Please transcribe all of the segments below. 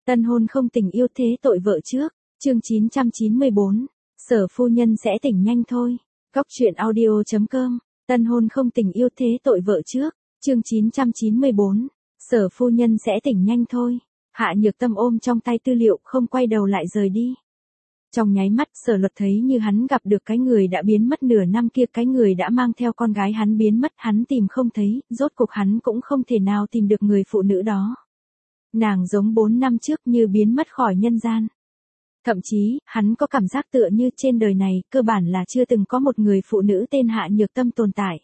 Tân hôn không tình yêu thế tội vợ trước, chương 994, Sở phu nhân sẽ tỉnh nhanh thôi. Góc truyện audio.com, tân hôn không tình yêu thế tội vợ trước, chương 994, Sở phu nhân sẽ tỉnh nhanh thôi. Hạ Nhược Tâm ôm trong tay tư liệu không quay đầu lại rời đi. Trong nháy mắt Sở Luật thấy như hắn gặp được cái người đã biến mất nửa năm kia, cái người đã mang theo con gái hắn biến mất, hắn tìm không thấy, rốt cuộc hắn cũng không thể nào tìm được người phụ nữ đó. Nàng giống 4 năm trước như biến mất khỏi nhân gian. Thậm chí, hắn có cảm giác tựa như trên đời này, cơ bản là chưa từng có một người phụ nữ tên Hạ Nhược Tâm tồn tại.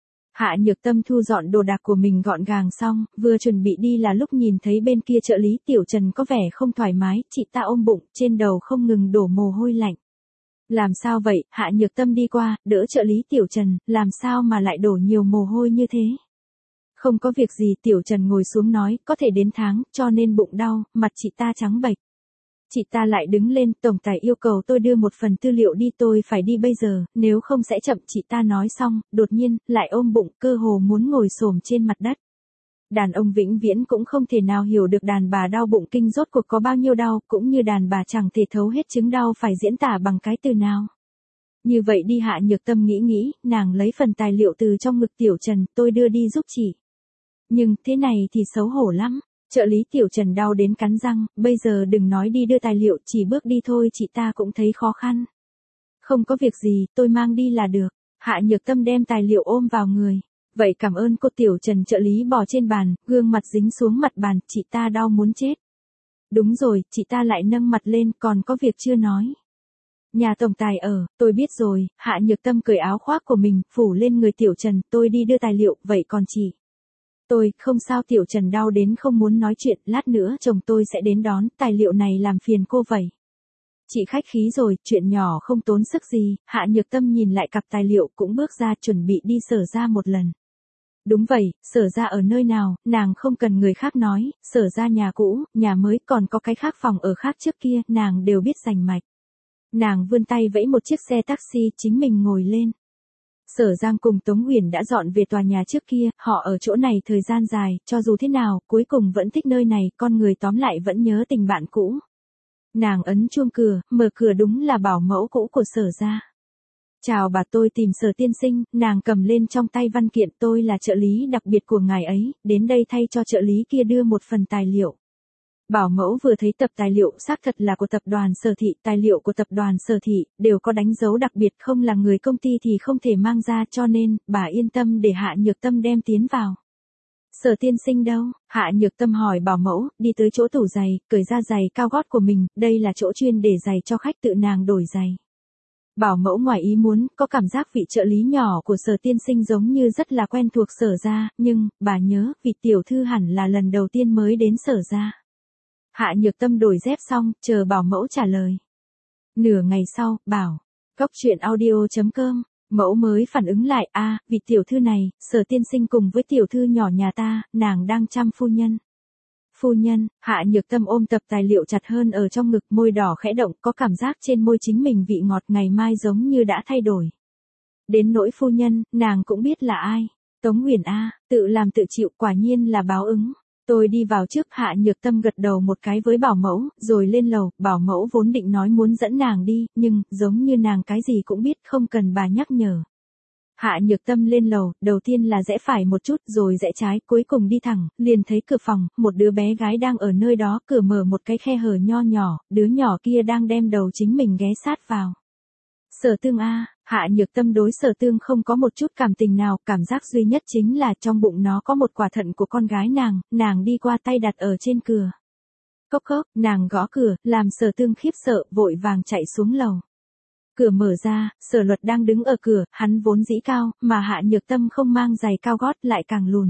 Hạ Nhược Tâm thu dọn đồ đạc của mình gọn gàng xong, vừa chuẩn bị đi là lúc nhìn thấy bên kia trợ lý Tiểu Trần có vẻ không thoải mái, chị ta ôm bụng, trên đầu không ngừng đổ mồ hôi lạnh. Làm sao vậy? Hạ Nhược Tâm đi qua, đỡ trợ lý Tiểu Trần, làm sao mà lại đổ nhiều mồ hôi như thế? Không có việc gì, Tiểu Trần ngồi xuống nói, có thể đến tháng, cho nên bụng đau, mặt chị ta trắng bệch. Chị ta lại đứng lên, tổng tài yêu cầu tôi đưa một phần tư liệu đi, tôi phải đi bây giờ, nếu không sẽ chậm, chị ta nói xong, đột nhiên, lại ôm bụng, cơ hồ muốn ngồi xổm trên mặt đất. Đàn ông vĩnh viễn cũng không thể nào hiểu được đàn bà đau bụng kinh rốt cuộc có bao nhiêu đau, cũng như đàn bà chẳng thể thấu hết chứng đau phải diễn tả bằng cái từ nào. Như vậy đi, Hạ Nhược Tâm nghĩ, nàng lấy phần tài liệu từ trong ngực Tiểu Trần, tôi đưa đi giúp chị. Nhưng, thế này thì xấu hổ lắm. Trợ lý Tiểu Trần đau đến cắn răng, bây giờ đừng nói đi đưa tài liệu, chỉ bước đi thôi chị ta cũng thấy khó khăn. Không có việc gì, tôi mang đi là được. Hạ Nhược Tâm đem tài liệu ôm vào người. Vậy cảm ơn cô. Tiểu Trần trợ lý bò trên bàn, gương mặt dính xuống mặt bàn, chị ta đau muốn chết. Đúng rồi, chị ta lại nâng mặt lên, còn có việc chưa nói. Nhà tổng tài ở, tôi biết rồi. Hạ Nhược Tâm cởi áo khoác của mình, phủ lên người Tiểu Trần, tôi đi đưa tài liệu, vậy còn chị? Tôi, không sao. Tiểu Trần đau đến không muốn nói chuyện, lát nữa chồng tôi sẽ đến đón, tài liệu này làm phiền cô vậy. Chị khách khí rồi, chuyện nhỏ không tốn sức gì. Hạ Nhược Tâm nhìn lại cặp tài liệu cũng bước ra chuẩn bị đi Sở ra một lần. Đúng vậy, Sở ra ở nơi nào, nàng không cần người khác nói, Sở ra nhà cũ, nhà mới, còn có cái khác phòng ở khác trước kia, nàng đều biết rành mạch. Nàng vươn tay vẫy một chiếc xe taxi, chính mình ngồi lên. Sở Giang cùng Tống Huyền đã dọn về tòa nhà trước kia, họ ở chỗ này thời gian dài, cho dù thế nào, cuối cùng vẫn thích nơi này, con người tóm lại vẫn nhớ tình bạn cũ. Nàng ấn chuông cửa, mở cửa đúng là bảo mẫu cũ của Sở ra. Chào bà, tôi tìm Sở tiên sinh. Nàng cầm lên trong tay văn kiện, tôi là trợ lý đặc biệt của ngài ấy, đến đây thay cho trợ lý kia đưa một phần tài liệu. Bảo mẫu vừa thấy tập tài liệu xác thật là của tập đoàn Sở Thị, tài liệu của tập đoàn Sở Thị đều có đánh dấu đặc biệt, không là người công ty thì không thể mang ra, cho nên bà yên tâm để Hạ Nhược Tâm đem tiến vào. Sở tiên sinh đâu? Hạ Nhược Tâm hỏi bảo mẫu, đi tới chỗ tủ giày, cởi ra giày cao gót của mình, đây là chỗ chuyên để giày cho khách, tự nàng đổi giày. Bảo mẫu ngoài ý muốn, có cảm giác vị trợ lý nhỏ của Sở tiên sinh giống như rất là quen thuộc Sở ra, nhưng, bà nhớ, vị tiểu thư hẳn là lần đầu tiên mới đến Sở ra. Hạ Nhược Tâm đổi dép xong, chờ bảo mẫu trả lời. Nửa ngày sau, bảo, góc truyện audio.com, mẫu mới phản ứng lại, vị tiểu thư này, Sở tiên sinh cùng với tiểu thư nhỏ nhà ta, nàng đang chăm phu nhân. Phu nhân, Hạ Nhược Tâm ôm tập tài liệu chặt hơn ở trong ngực, môi đỏ khẽ động, có cảm giác trên môi chính mình vị ngọt ngày mai giống như đã thay đổi. Đến nỗi phu nhân, nàng cũng biết là ai. Tống Huyền tự làm tự chịu, quả nhiên là báo ứng. Tôi đi vào trước. Hạ Nhược Tâm gật đầu một cái với bảo mẫu, rồi lên lầu. Bảo mẫu vốn định nói muốn dẫn nàng đi, nhưng, giống như nàng cái gì cũng biết, không cần bà nhắc nhở. Hạ Nhược Tâm lên lầu, đầu tiên là rẽ phải một chút, rồi rẽ trái, cuối cùng đi thẳng, liền thấy cửa phòng, một đứa bé gái đang ở nơi đó, cửa mở một cái khe hở nho nhỏ, đứa nhỏ kia đang đem đầu chính mình ghé sát vào. Sở Tương Hạ Nhược Tâm đối Sở Tương không có một chút cảm tình nào, cảm giác duy nhất chính là trong bụng nó có một quả thận của con gái nàng đi qua tay đặt ở trên cửa. Cốc cốc, nàng gõ cửa, làm Sở Tương khiếp sợ, vội vàng chạy xuống lầu. Cửa mở ra, Sở Luật đang đứng ở cửa, hắn vốn dĩ cao, mà Hạ Nhược Tâm không mang giày cao gót lại càng lùn.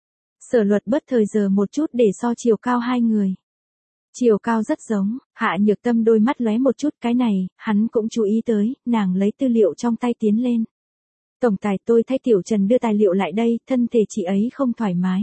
Sở Luật bất thời giờ một chút để so chiều cao hai người. Chiều cao rất giống, Hạ Nhược Tâm đôi mắt lóe một chút, cái này, hắn cũng chú ý tới, nàng lấy tư liệu trong tay tiến lên. Tổng tài, tôi thay Tiểu Trần đưa tài liệu lại đây, thân thể chị ấy không thoải mái.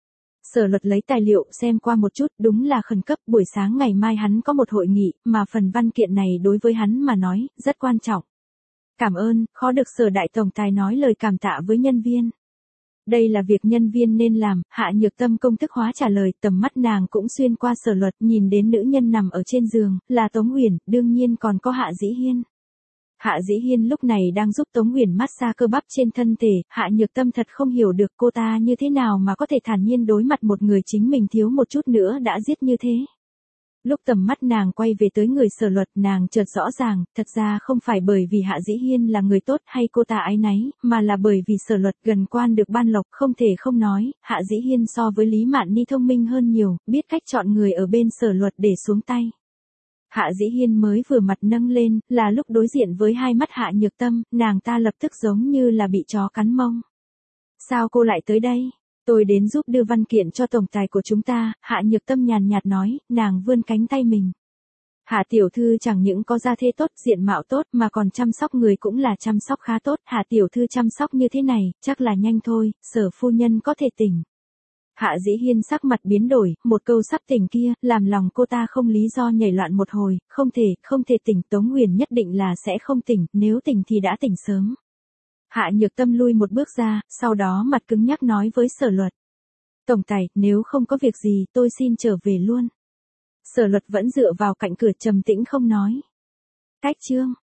Sở Luật lấy tài liệu xem qua một chút, đúng là khẩn cấp, buổi sáng ngày mai hắn có một hội nghị, mà phần văn kiện này đối với hắn mà nói, rất quan trọng. Cảm ơn, khó được Sở đại tổng tài nói lời cảm tạ với nhân viên. Đây là việc nhân viên nên làm, Hạ Nhược Tâm công thức hóa trả lời, tầm mắt nàng cũng xuyên qua Sở Luật, nhìn đến nữ nhân nằm ở trên giường, là Tống Uyển, đương nhiên còn có Hạ Dĩ Hiên. Hạ Dĩ Hiên lúc này đang giúp Tống Uyển massage cơ bắp trên thân thể, Hạ Nhược Tâm thật không hiểu được cô ta như thế nào mà có thể thản nhiên đối mặt một người chính mình thiếu một chút nữa đã giết như thế. Lúc tầm mắt nàng quay về tới người Sở Luật, nàng chợt rõ ràng, thật ra không phải bởi vì Hạ Dĩ Hiên là người tốt hay cô ta áy náy, mà là bởi vì Sở Luật gần quan được ban lộc, không thể không nói, Hạ Dĩ Hiên so với Lý Mạn Ni thông minh hơn nhiều, biết cách chọn người ở bên Sở Luật để xuống tay. Hạ Dĩ Hiên mới vừa mặt nâng lên, là lúc đối diện với hai mắt Hạ Nhược Tâm, nàng ta lập tức giống như là bị chó cắn mông. Sao cô lại tới đây? Tôi đến giúp đưa văn kiện cho tổng tài của chúng ta, Hạ Nhược Tâm nhàn nhạt nói, nàng vươn cánh tay mình. Hạ tiểu thư chẳng những có gia thế tốt, diện mạo tốt mà còn chăm sóc người cũng là chăm sóc khá tốt, Hạ tiểu thư chăm sóc như thế này, chắc là nhanh thôi, Sở phu nhân có thể tỉnh. Hạ Dĩ Hiên sắc mặt biến đổi, một câu sắp tỉnh kia, làm lòng cô ta không lý do nhảy loạn một hồi, không thể tỉnh, Tống Uyển nhất định là sẽ không tỉnh, nếu tỉnh thì đã tỉnh sớm. Hạ Nhược Tâm lui một bước ra, sau đó mặt cứng nhắc nói với Sở Luật. Tổng tài, nếu không có việc gì, tôi xin trở về luôn. Sở Luật vẫn dựa vào cạnh cửa trầm tĩnh không nói. Cách chương.